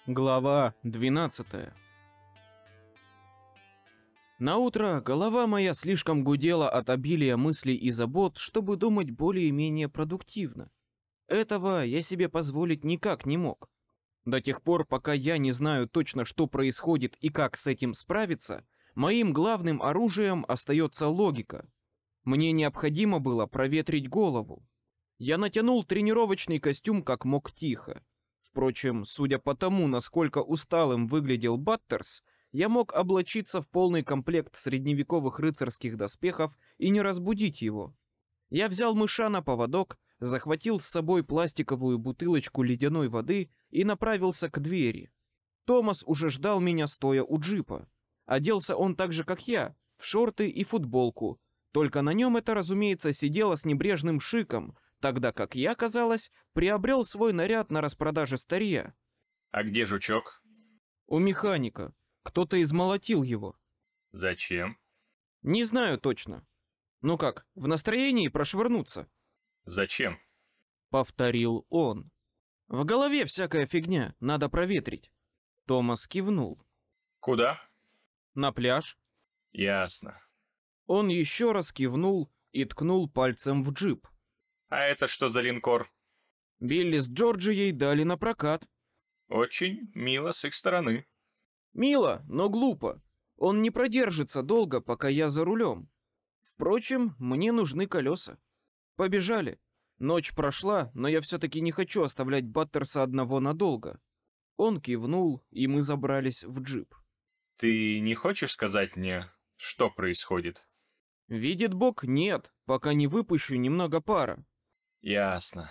Глава 12. Наутро голова моя слишком гудела от обилия мыслей и забот, чтобы думать более-менее продуктивно. Этого я себе позволить никак не мог. До тех пор, пока я не знаю точно, что происходит и как с этим справиться, моим главным оружием остается логика. Мне необходимо было проветрить голову. Я натянул тренировочный костюм как мог тихо. Впрочем, судя по тому, насколько усталым выглядел Баттерс, я мог облачиться в полный комплект средневековых рыцарских доспехов и не разбудить его. Я взял мыша на поводок, захватил с собой пластиковую бутылочку ледяной воды и направился к двери. Томас уже ждал меня, стоя у джипа. Оделся он так же, как я, в шорты и футболку, только на нем это, разумеется, сидело с небрежным шиком, тогда как я, казалось, приобрел свой наряд на распродаже старья. А где жучок? У механика. Кто-то измолотил его. Зачем? Не знаю точно. Ну как, в настроении прошвырнуться? Зачем? Повторил он. В голове всякая фигня, надо проветрить. Томас кивнул. Куда? На пляж. Ясно. Он еще раз кивнул и ткнул пальцем в джип. А это что за линкор? Билли с Джорджией дали на прокат. Очень мило с их стороны. Мило, но глупо. Он не продержится долго, пока я за рулем. Впрочем, мне нужны колеса. Побежали. Ночь прошла, но я все-таки не хочу оставлять Баттерса одного надолго. Он кивнул, и мы забрались в джип. Ты не хочешь сказать мне, что происходит? Видит Бог, нет, пока не выпущу немного пара. Ясно.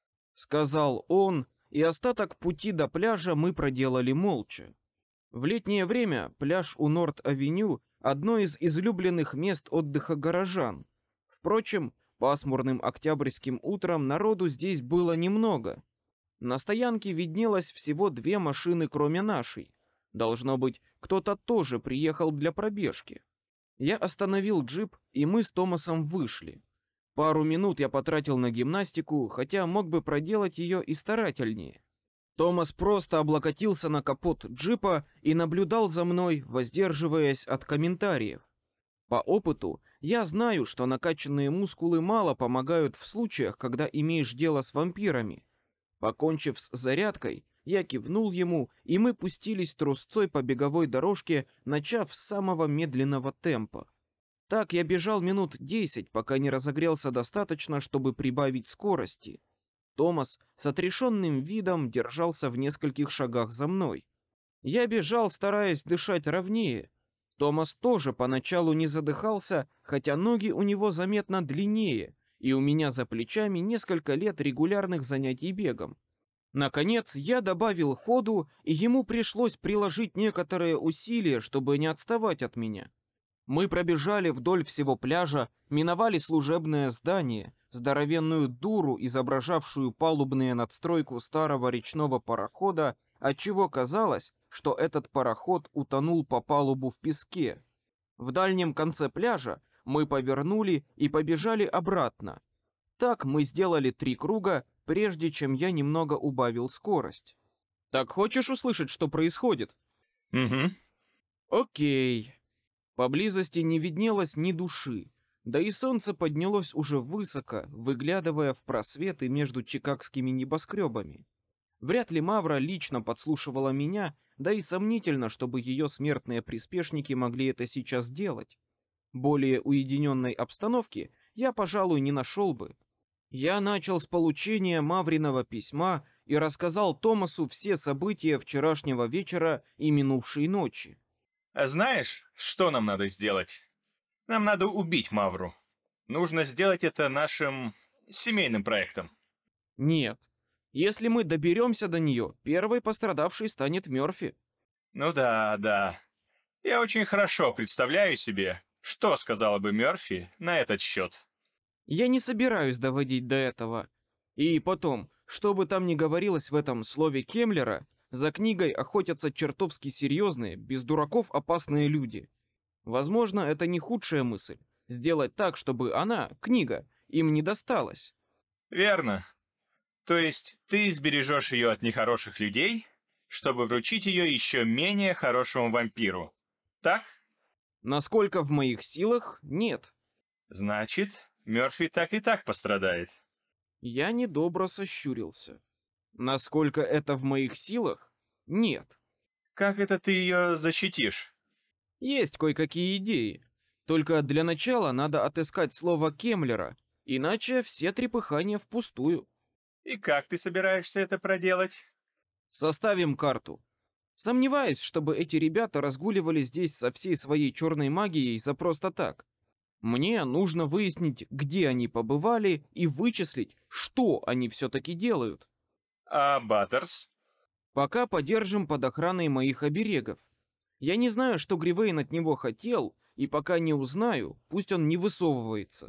Сказал он, и остаток пути до пляжа мы проделали молча. В летнее время пляж у Норт-авеню — одно из излюбленных мест отдыха горожан. Впрочем, пасмурным октябрьским утром народу здесь было немного. На стоянке виднелось всего 2 машины, кроме нашей. Должно быть, кто-то тоже приехал для пробежки. Я остановил джип, и мы с Томасом вышли. Пару минут я потратил на гимнастику, хотя мог бы проделать ее и старательнее. Томас просто облокотился на капот джипа и наблюдал за мной, воздерживаясь от комментариев. По опыту я знаю, что накачанные мускулы мало помогают в случаях, когда имеешь дело с вампирами. Покончив с зарядкой, я кивнул ему, и мы пустились трусцой по беговой дорожке, начав с самого медленного темпа. Так я бежал минут 10, пока не разогрелся достаточно, чтобы прибавить скорости. Томас с отрешенным видом держался в нескольких шагах за мной. Я бежал, стараясь дышать ровнее. Томас тоже поначалу не задыхался, хотя ноги у него заметно длиннее, и у меня за плечами несколько лет регулярных занятий бегом. Наконец, я добавил ходу, и ему пришлось приложить некоторые усилия, чтобы не отставать от меня. Мы пробежали вдоль всего пляжа, миновали служебное здание, здоровенную дуру, изображавшую палубную надстройку старого речного парохода, отчего казалось, что этот пароход утонул по палубу в песке. В дальнем конце пляжа мы повернули и побежали обратно. Так мы сделали 3 круга, прежде чем я немного убавил скорость. Так хочешь услышать, что происходит? Угу. Окей. Поблизости не виднелось ни души, да и солнце поднялось уже высоко, выглядывая в просветы между чикагскими небоскребами. Вряд ли Мавра лично подслушивала меня, да и сомнительно, чтобы ее смертные приспешники могли это сейчас делать. Более уединенной обстановки я, пожалуй, не нашел бы. Я начал с получения Мавриного письма и рассказал Томасу все события вчерашнего вечера и минувшей ночи. А знаешь, что нам надо сделать? Нам надо убить Мавру. Нужно сделать это нашим семейным проектом. Нет. Если мы доберемся до нее, первой пострадавшей станет Мёрфи. Ну да. Я очень хорошо представляю себе, что сказала бы Мёрфи на этот счет. Я не собираюсь доводить до этого. И потом, что бы там ни говорилось в этом слове Кемлера, за книгой охотятся чертовски серьезные, без дураков опасные люди. Возможно, это не худшая мысль — сделать так, чтобы она, книга, им не досталась. Верно. То есть ты сбережешь ее от нехороших людей, чтобы вручить ее еще менее хорошему вампиру. Так? Насколько в моих силах, нет. Значит, Мёрфи так и так пострадает. Я недобро сощурился. Насколько это в моих силах, нет. Как это ты ее защитишь? Есть кое-какие идеи. Только для начала надо отыскать слово Кемлера, иначе все трепыхания впустую. И как ты собираешься это проделать? Составим карту. Сомневаюсь, чтобы эти ребята разгуливали здесь со всей своей черной магией за просто так. Мне нужно выяснить, где они побывали, и вычислить, что они все-таки делают. А Баттерс? Пока подержим под охраной моих оберегов. Я не знаю, что Гривейн от него хотел, и пока не узнаю, пусть он не высовывается.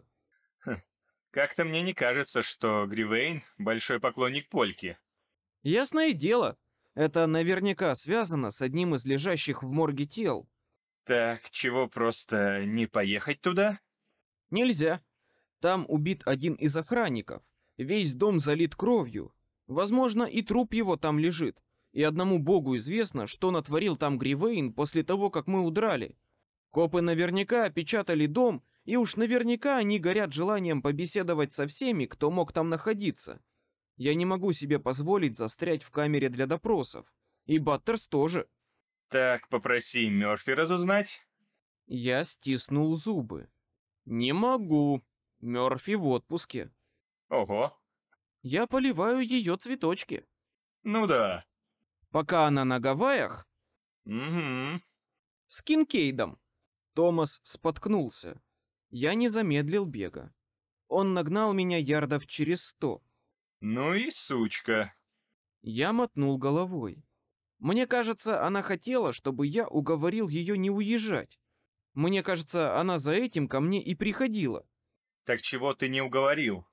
Как-то мне не кажется, что Гривейн большой поклонник Польки. Ясное дело, это наверняка связано с одним из лежащих в морге тел. Так, чего просто не поехать туда? Нельзя. Там убит один из охранников. Весь дом залит кровью. Возможно, и труп его там лежит. И одному богу известно, что натворил там Гривейн после того, как мы удрали. Копы наверняка опечатали дом, и уж наверняка они горят желанием побеседовать со всеми, кто мог там находиться. Я не могу себе позволить застрять в камере для допросов. И Баттерс тоже. Так, попроси Мёрфи разузнать. Я стиснул зубы. Не могу. Мёрфи в отпуске. Ого. Я поливаю ее цветочки. Ну да. Пока она на Гавайях, Угу. с Кинкейдом. Томас споткнулся. Я не замедлил бега. Он нагнал меня ярдов через 100. Ну и сучка. Я мотнул головой. Мне кажется, она хотела, чтобы я уговорил ее не уезжать. Мне кажется, она за этим ко мне и приходила. Так чего ты не уговорил?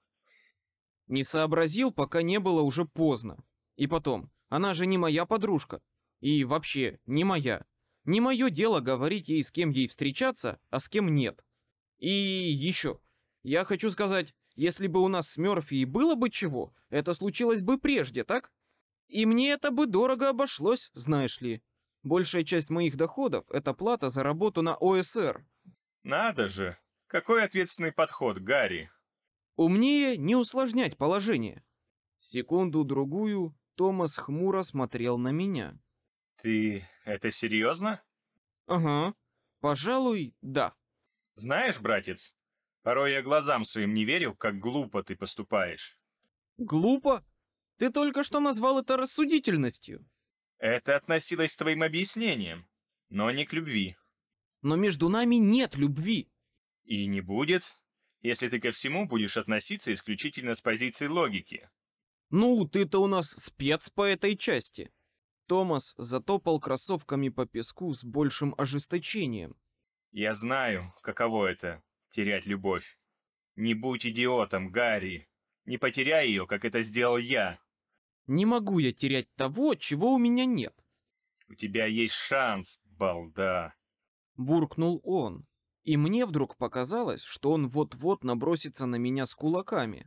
Не сообразил, пока не было уже поздно. И потом, она же не моя подружка. И вообще, не моя. Не мое дело говорить ей, с кем ей встречаться, а с кем нет. И еще. Я хочу сказать, если бы у нас с Мёрфи и было бы чего, это случилось бы прежде, так? И мне это бы дорого обошлось, знаешь ли. Большая часть моих доходов — это плата за работу на ОСР. Надо же. Какой ответственный подход, Гарри. Умнее не усложнять положение. Секунду-другую Томас хмуро смотрел на меня. Ты это серьезно? Ага, пожалуй, да. Знаешь, братец, порой я глазам своим не верю, как глупо ты поступаешь. Глупо? Ты только что назвал это рассудительностью. Это относилось к твоим объяснениям, но не к любви. Но между нами нет любви. И не будет, если ты ко всему будешь относиться исключительно с позиции логики. Ну, ты-то у нас спец по этой части. Томас затопал кроссовками по песку с большим ожесточением. Я знаю, каково это — терять любовь. Не будь идиотом, Гарри. Не потеряй ее, как это сделал я. Не могу я терять того, чего у меня нет. У тебя есть шанс, балда. Буркнул он. И мне вдруг показалось, что он вот-вот набросится на меня с кулаками.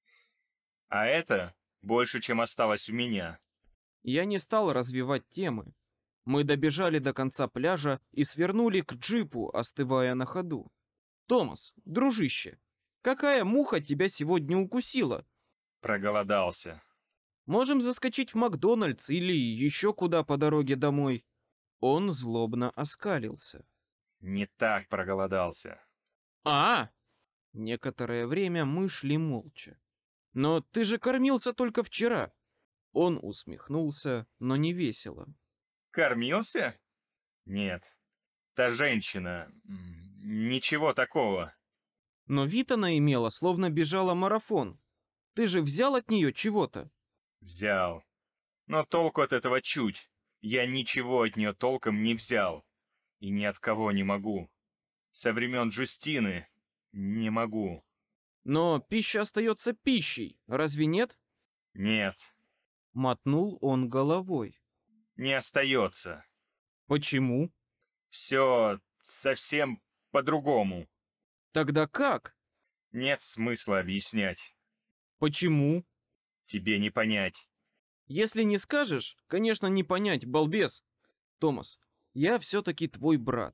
А это больше, чем осталось у меня. Я не стал развивать темы. Мы добежали до конца пляжа и свернули к джипу, остывая на ходу. «Томас, дружище, какая муха тебя сегодня укусила? Проголодался. Можем заскочить в Макдональдс или еще куда по дороге домой». Он злобно оскалился. Не так проголодался. «А!» Некоторое время мы шли молча. «Но ты же кормился только вчера!» Он усмехнулся, но не весело. Кормился? Нет. Та женщина... Ничего такого. Но вид она имела, словно бежала марафон. Ты же взял от нее чего-то? Взял. Но толку от этого чуть. Я ничего от нее толком не взял. И ни от кого не могу. Со времен Джустины не могу. Но пища остается пищей, разве нет? Нет, Мотнул он головой. не остается. Почему? Все совсем по-другому. Тогда как? Нет смысла объяснять. Почему? Тебе не понять. Если не скажешь, конечно, не понять, балбес. Томас, я все-таки твой брат.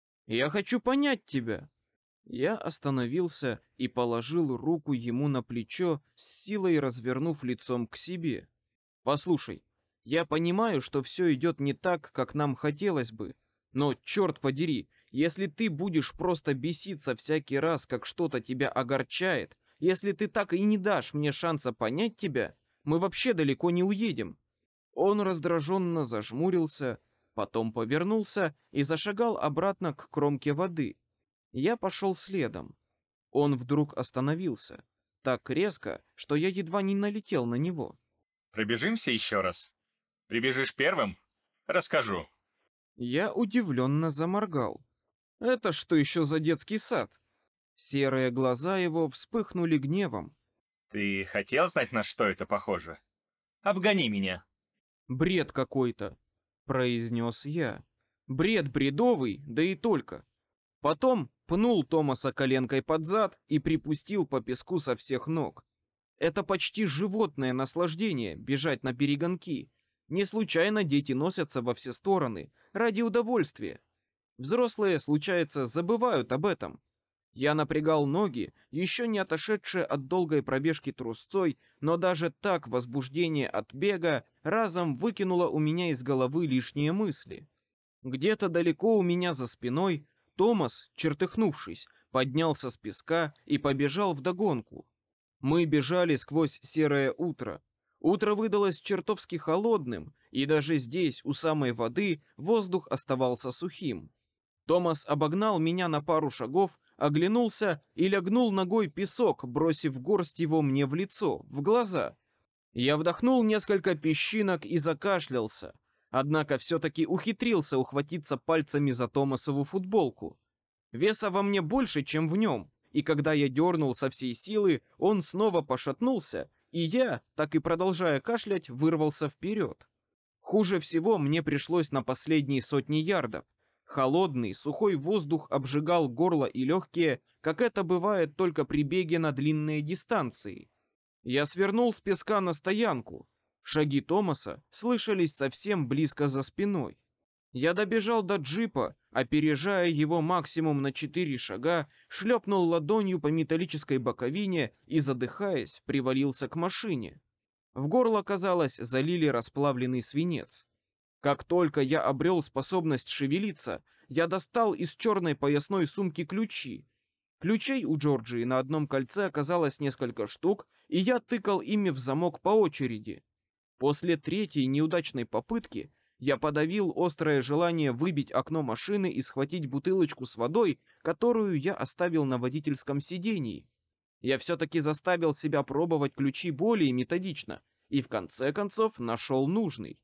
Я хочу понять тебя. Я остановился и положил руку ему на плечо, с силой развернув лицом к себе. Послушай, я понимаю, что все идет не так, как нам хотелось бы, но, черт подери, если ты будешь просто беситься всякий раз, как что-то тебя огорчает, если ты так и не дашь мне шанса понять тебя, мы вообще далеко не уедем. Он раздраженно зажмурился, потом повернулся и зашагал обратно к кромке воды. Я пошел следом. Он вдруг остановился, так резко, что я едва не налетел на него. Пробежимся еще раз? Прибежишь первым? Расскажу. Я удивленно заморгал. Это что еще за детский сад? Серые глаза его вспыхнули гневом. Ты хотел знать, на что это похоже? Обгони меня. Бред какой-то, произнес я. Бред бредовый, да и только. Потом пнул Томаса коленкой под зад и припустил по песку со всех ног. Это почти животное наслаждение — бежать на перегонки. Не случайно дети носятся во все стороны, ради удовольствия. Взрослые, случается, забывают об этом. Я напрягал ноги, еще не отошедшие от долгой пробежки трусцой, но даже так возбуждение от бега разом выкинуло у меня из головы лишние мысли. Где-то далеко у меня за спиной Томас, чертыхнувшись, поднялся с песка и побежал вдогонку. Мы бежали сквозь серое утро. Утро выдалось чертовски холодным, и даже здесь, у самой воды, воздух оставался сухим. Томас обогнал меня на пару шагов, оглянулся и лягнул ногой песок, бросив горсть его мне в лицо, в глаза. Я вдохнул несколько песчинок и закашлялся, однако все-таки ухитрился ухватиться пальцами за Томасову футболку. Веса во мне больше, чем в нем, и когда я дернул со всей силы, он снова пошатнулся, и я, так и продолжая кашлять, вырвался вперед. Хуже всего мне пришлось на последние сотни ярдов. Холодный, сухой воздух обжигал горло и легкие, как это бывает только при беге на длинные дистанции. Я свернул с песка на стоянку. Шаги Томаса слышались совсем близко за спиной. Я добежал до джипа, опережая его максимум на 4 шага, шлепнул ладонью по металлической боковине и, задыхаясь, привалился к машине. В горло, казалось, залили расплавленный свинец. Как только я обрел способность шевелиться, я достал из черной поясной сумки ключи. Ключей у Джорджии на одном кольце оказалось несколько штук, и я тыкал ими в замок по очереди. После третьей неудачной попытки я подавил острое желание выбить окно машины и схватить бутылочку с водой, которую я оставил на водительском сидении. Я все-таки заставил себя пробовать ключи более методично и в конце концов нашел нужный.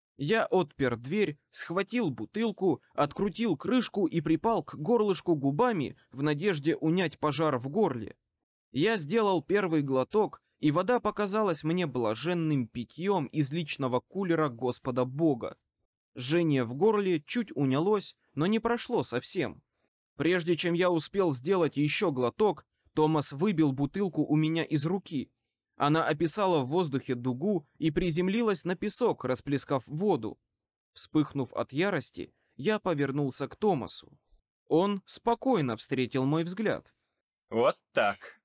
Я отпер дверь, схватил бутылку, открутил крышку и припал к горлышку губами в надежде унять пожар в горле. Я сделал первый глоток, и вода показалась мне блаженным питьем из личного кулера Господа Бога. Жжение в горле чуть унялось, но не прошло совсем. Прежде чем я успел сделать еще глоток, Томас выбил бутылку у меня из руки. Она описала в воздухе дугу и приземлилась на песок, расплескав воду. Вспыхнув от ярости, я повернулся к Томасу. Он спокойно встретил мой взгляд. Вот так.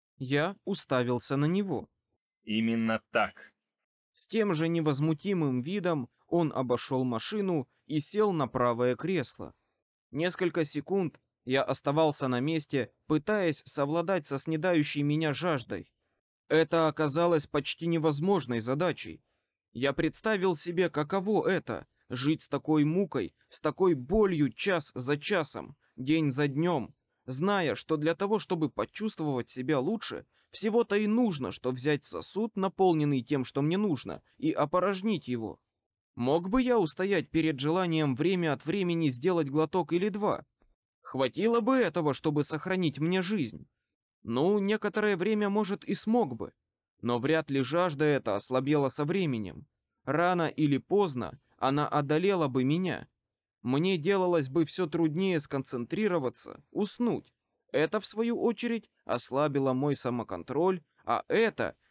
Я уставился на него. Именно так. С тем же невозмутимым видом он обошел машину и сел на правое кресло. Несколько секунд я оставался на месте, пытаясь совладать со снедающей меня жаждой. Это оказалось почти невозможной задачей. Я представил себе, каково это — жить с такой мукой, с такой болью час за часом, день за днем, зная, что для того, чтобы почувствовать себя лучше, всего-то и нужно, что взять сосуд, наполненный тем, что мне нужно, и опорожнить его. Мог бы я устоять перед желанием время от времени сделать глоток или два? Хватило бы этого, чтобы сохранить мне жизнь? Ну, некоторое время, может, и смог бы. Но вряд ли жажда эта ослабела со временем. Рано или поздно она одолела бы меня. Мне делалось бы все труднее сконцентрироваться, уснуть. Это, в свою очередь, ослабило мой самоконтроль, а это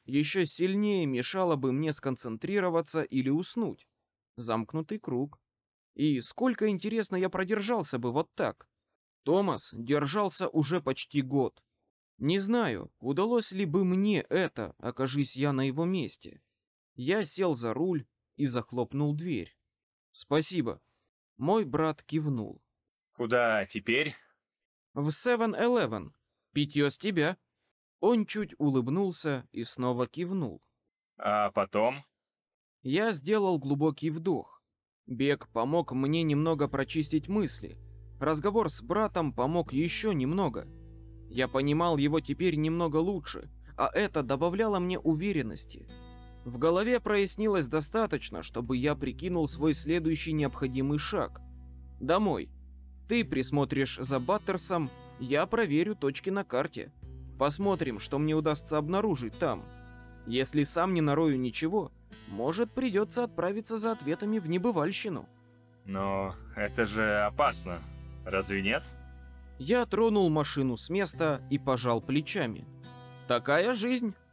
еще сильнее мешало бы мне сконцентрироваться или уснуть. Замкнутый круг. И сколько, интересно, я продержался бы вот так? Томас держался уже почти год. Не знаю, удалось ли бы мне это, окажись я на его месте. Я сел за руль и захлопнул дверь. Спасибо. Мой брат кивнул. Куда теперь? В 7-Eleven. Питье с тебя. Он чуть улыбнулся и снова кивнул. А потом? Я сделал глубокий вдох. Бег помог мне немного прочистить мысли. Разговор с братом помог еще немного. Я понимал его теперь немного лучше, а это добавляло мне уверенности. В голове прояснилось достаточно, чтобы я прикинул свой следующий необходимый шаг. Домой. Ты присмотришь за Баттерсом, я проверю точки на карте. Посмотрим, что мне удастся обнаружить там. Если сам не нарою ничего, может, придется отправиться за ответами в небывальщину. Но это же опасно, разве нет? Я тронул машину с места и пожал плечами. Такая жизнь.